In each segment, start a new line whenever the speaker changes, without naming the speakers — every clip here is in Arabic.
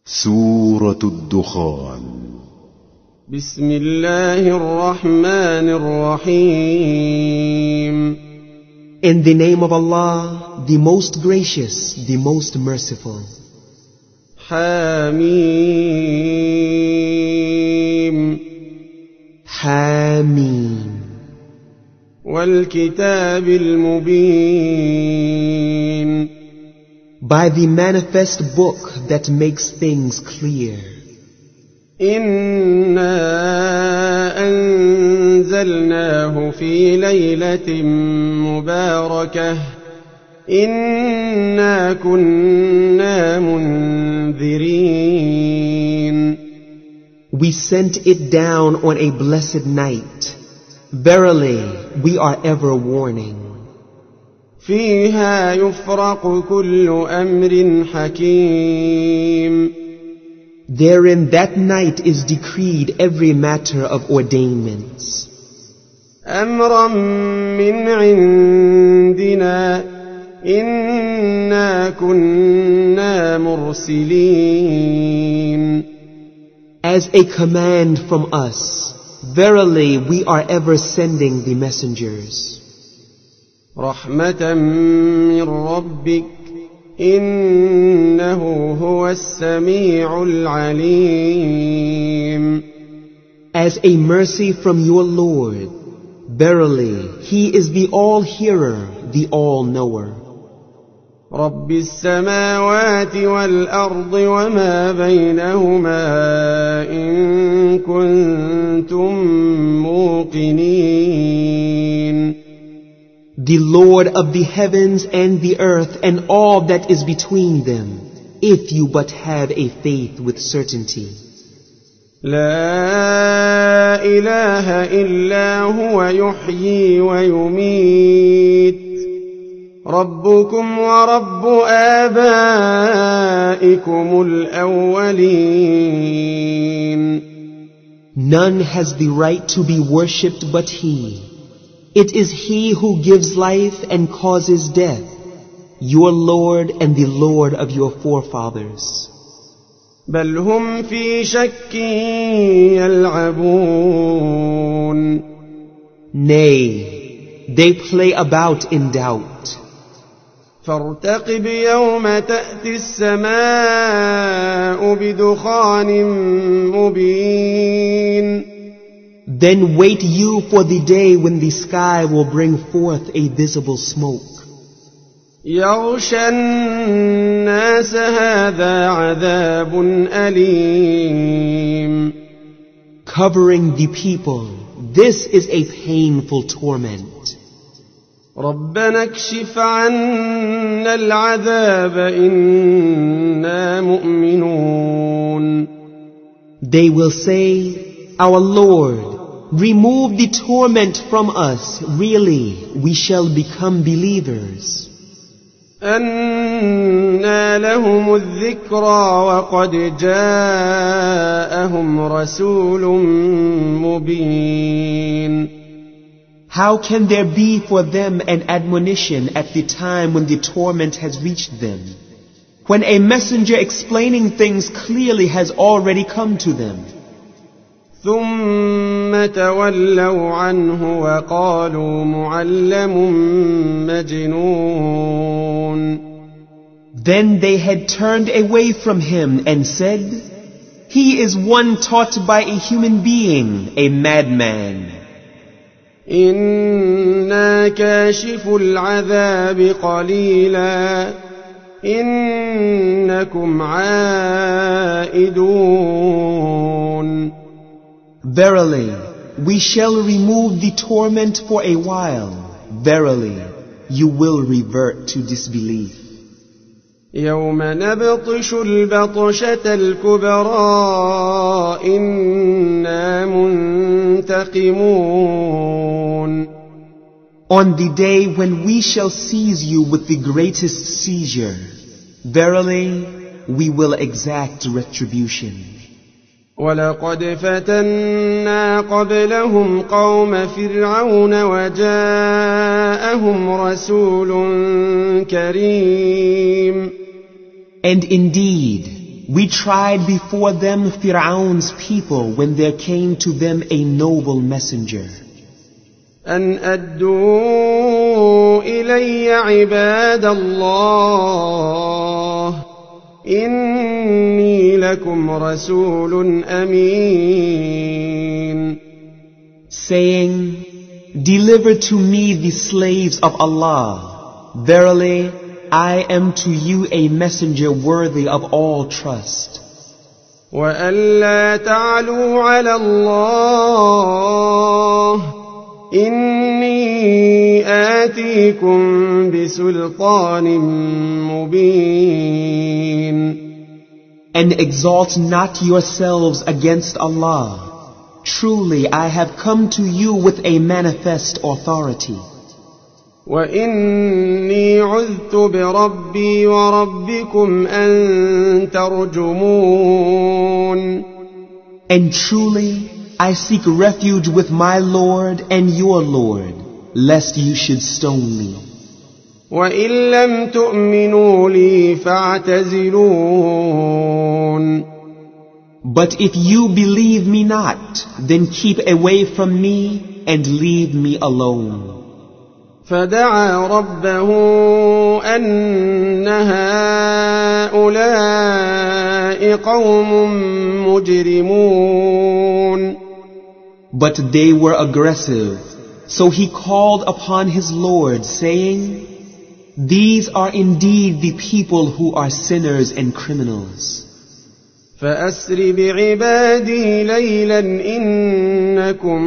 سورة الدخان.
بسم الله الرحمن الرحيم.
In the name of Allah, the most gracious, the most merciful.
حميم.
حميم.
والكتاب المبين.
By the manifest book that makes things clear.
إنا أنزلناه في ليلة مباركة إنا كنا منذرين.
We sent it down on a blessed night. Verily, we are ever warning.
فيها يفرق كل أمر حكيم.
Therein that night is decreed every matter of ordainments.
أمرا من عندنا إنا كنا مرسلين.
As a command from us, verily we are ever sending the messengers.
رحمة من ربك إنه هو السميع العليم.
As a mercy from your Lord, verily He is the all-hearer, the all-knower.
رب السماوات والأرض وما بينهما إن كنتم موقنين.
The Lord of the heavens and the earth and all that is between them, if you but have a faith with certainty.
لا إله إلا هو يحيي ويميت. ربكم ورب آبائكم الأولين.
None has the right to be worshipped but He. It is He who gives life and causes death, your Lord and the Lord of your forefathers.
بل هم في شك يلعبون.
Nay, they play about in doubt.
فارتقب يوم تأتي السماء بدخان مبين.
Then wait you for the day when the sky will bring forth a visible smoke.
يغشى الناس هذا عذاب أليم.
Covering the people, this is a painful torment.
ربنا اكشف عنا العذاب إنا مؤمنون.
They will say, Our Lord, remove the torment from us. Really, we shall become believers.
أنى لهم الذكرى وقد جاءهم رسول مبين.
How can there be for them an admonition at the time when the torment has reached them, when a messenger explaining things clearly has already come to them?
ثم تولوا عنه وقالوا معلم مجنون.
Then they had turned away from him and said, He is one taught by a human being, a madman.
إنا كاشف العذاب قليلا إنكم عائدون.
Verily, we shall remove the torment for a while. Verily, you will revert to disbelief.
يوم نبطش البطشة الكبرى إنا منتقمون.
On the day when we shall seize you with the greatest seizure, verily, we will exact retribution.
ولقد فتنا قبلهم قوم فرعون وجاءهم رسول كريم.
And indeed, we tried before them Fir'aun's people when there came to them a noble messenger.
أن أدوا إلي عباد الله إني لكم رسول أمين.
Saying, deliver to me the slaves of Allah. Verily, I am to you a messenger worthy of all trust.
وألا تعلوا على الله إني آتيكم بسلطان مبين.
And exalt not yourselves against Allah. Truly, I have come to you with a manifest authority.
وإني عذت بربي وربكم أن ترجمون.
And truly, I seek refuge with my Lord and your Lord, lest you should stone me.
وإن لم تؤمنوا لي فاعتزلون.
But if you believe me not, then keep away from me and leave me alone.
فدعا ربه أن هؤلاء قوم مجرمون.
But they were aggressive, so he called upon his Lord, saying, these are indeed the people who are sinners and criminals.
فأسر بعبادي ليلا إنكم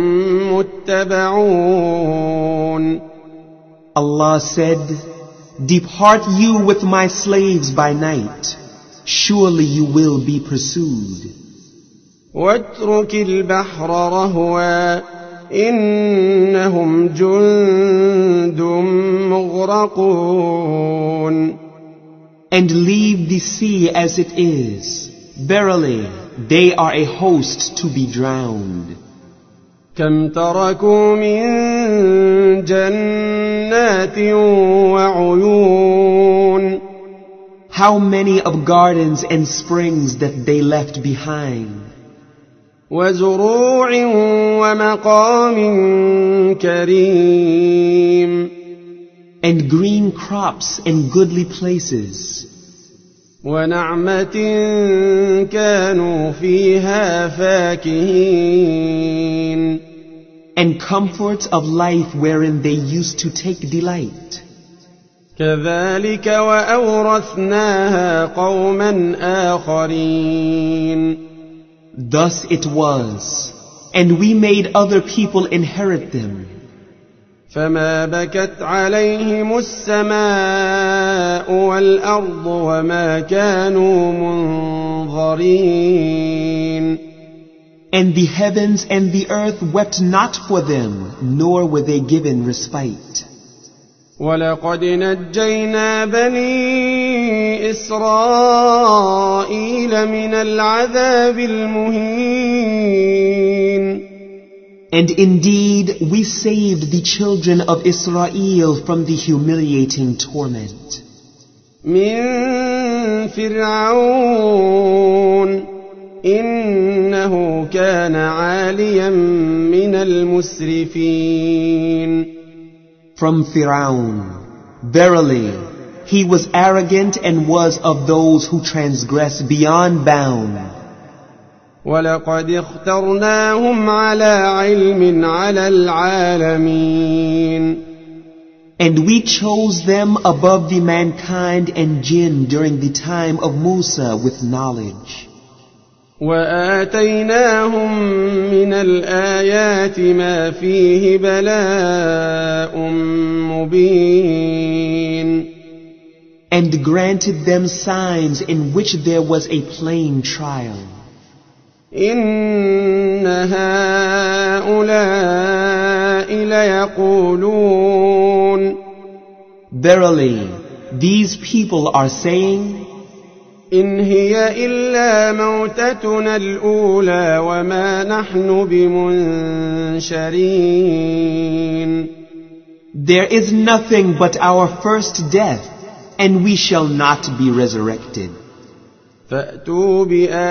متبعون.
Allah said, depart you with my slaves by night. Surely you will be pursued.
واترك البحر رهوا إنهم جند مغرقون.
And leave the sea as it is. Verily, they are a host to be drowned.
كم تركوا من جنات وعيون.
How many of gardens and springs that they left behind.
وزروع ومقام كريم.
And green crops and goodly places.
ونعمة كانوا فيها فاكهين.
And comforts of life wherein they used to take delight.
كذلك وأورثناها قوما آخرين.
Thus it was, and we made other people inherit them.
فما بكت عليهم السماء والأرض وما كانوا منظرين.
And the heavens and the earth wept not for them, nor were they given respite.
ولقد نجينا بني إسرائيل من العذاب المهين.
And indeed, we saved the children of Israel from the humiliating torment.
من فرعون إنه كان عاليا من المسرفين.
From Pharaoh, verily, he was arrogant and was of those who transgress beyond bound.
ولقد اخترناهم على علم على العالمين.
And we chose them above the mankind and jinn during the time of Musa with knowledge.
وآتيناهم من الآيات ما فيه بلاء مبين.
And granted them signs in which there was a plain trial.
إن هؤلاء ليقولون.
Verily, these people are saying,
إن هي إلا موتتنا الأولى وما نحن بمنشرين.
there is nothing but our first death, and we shall not be resurrected.
فأتوا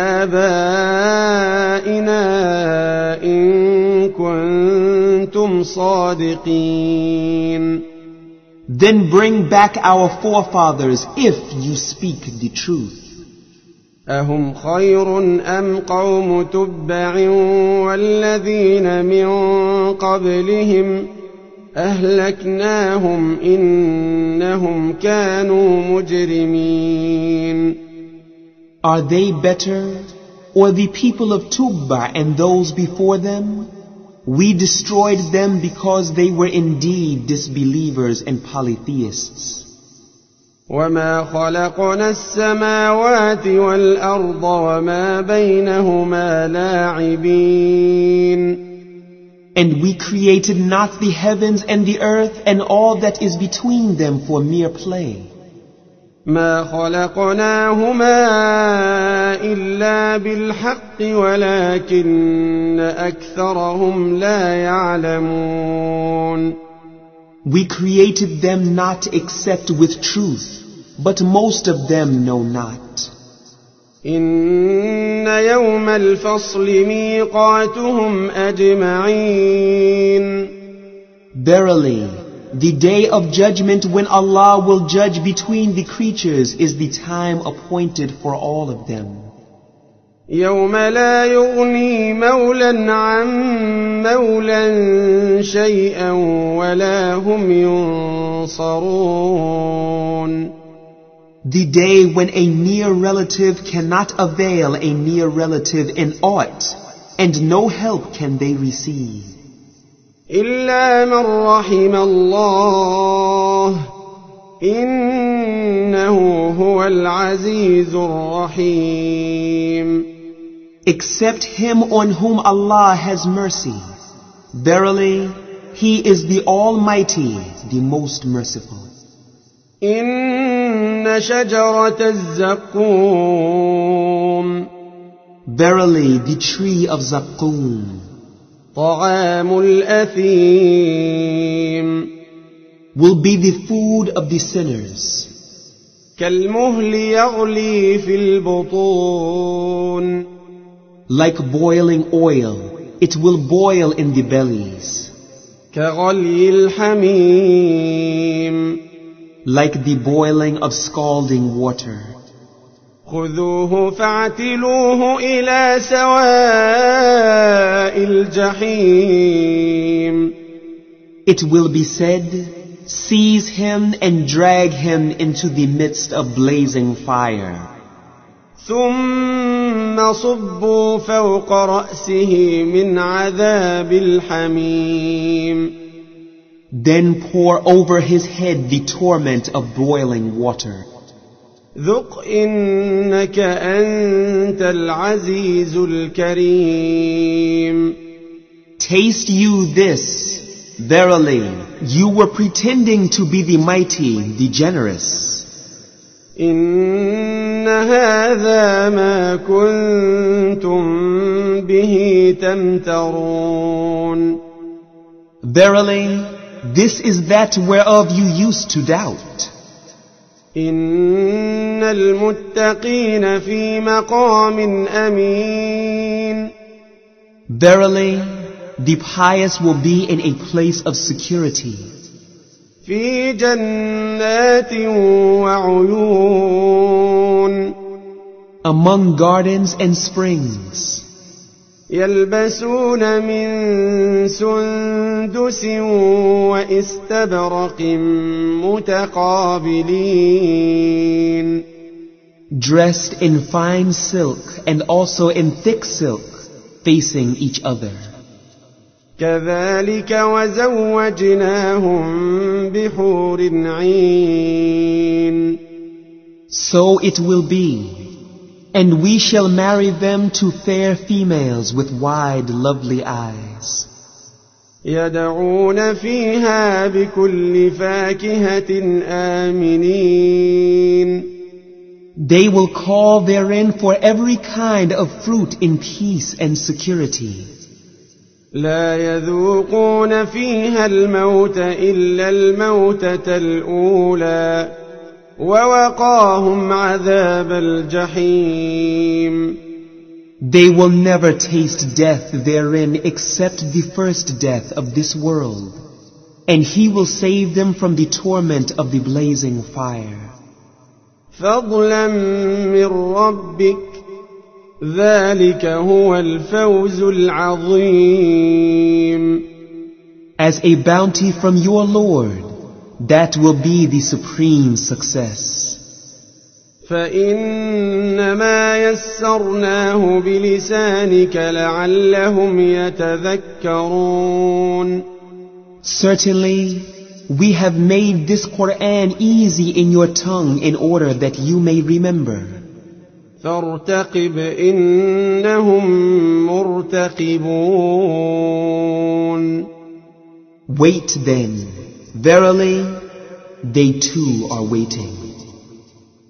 بآبائنا إن كنتم صادقين.
Then bring back our forefathers if you speak the truth.
أهم خير أم قوم تبع والذين من قبلهم أهلكناهم إنهم كانوا مجرمين.
Are they better, or the people of Tubba and those before them? We destroyed them because they were indeed disbelievers and polytheists.
وما خلقنا السماوات والأرض وما بينهما لاعبين.
And we created not the heavens and the earth and all that is between them for mere play.
ما خلقناهما إلا بالحق ولكن أكثرهم لا يعلمون.
We created them not except with truth, but most of them know not.
إن يوم الفصل ميقاتهم أجمعين.
Verily, the day of judgment when Allah will judge between the creatures is the time appointed for all of them.
يوم لا يغني مولا عن مولا شيئا ولا هم ينصرون.
The day when a near relative cannot avail a near relative in aught, and no help can they receive.
إلا من رحم الله إنه هو العزيز الرحيم.
Except him on whom Allah has mercy. Verily, he is the Almighty, the most merciful.
إن شجرة الزقوم.
Verily, the tree of Zaqqum.
طعام الأثيم.
Will be the food of the sinners.
كالمهل يغلي في البطون.
Like boiling oil, it will boil in the bellies.
كغلي الحميم.
Like the boiling of scalding water.
خذوه فاعتلوه إلى سواء الجحيم.
It will be said, seize him and drag him into the midst of blazing fire.
ثم صبوا فوق رأسه من عذاب الحميم.
Then pour over his head the torment of boiling water.
ذق إنك أنت العزيز الكريم.
Taste you this. Verily, you were pretending to be the mighty, the generous.
إن هذا ما كنتم به تمترون.
Verily, this is that whereof you used to doubt.
إن المتقين في مقام أمين.
Verily, the pious will be in a place of security.
في جنات وعيون.
Among gardens and springs.
يلبسون من سندس واستبرق متقابلين.
Dressed in fine silk and also in thick silk, facing each other.
كذلك وزوجناهم بحور عين.
So it will be. And we shall marry them to fair females with wide, lovely eyes.
يدعون فيها بكل فاكهة آمنين.
They will call therein for every kind of fruit in peace and security.
لا يذوقون فيها الموت إلا الموتة الأولى ووقاهم عذاب الجحيم
They will never taste death therein except the first death of this world, and He will save them from the torment of the blazing fire.
فضلا من ربك ذلك هو الفوز العظيم.
As a bounty from your Lord, that will be the supreme success.
فإنما يسرناه بلسانك لعلهم يتذكرون.
Certainly, we have made this Quran easy in your tongue in order that you may remember.
فارتقب إنهم مرتقبون.
Wait then, verily, they too are waiting.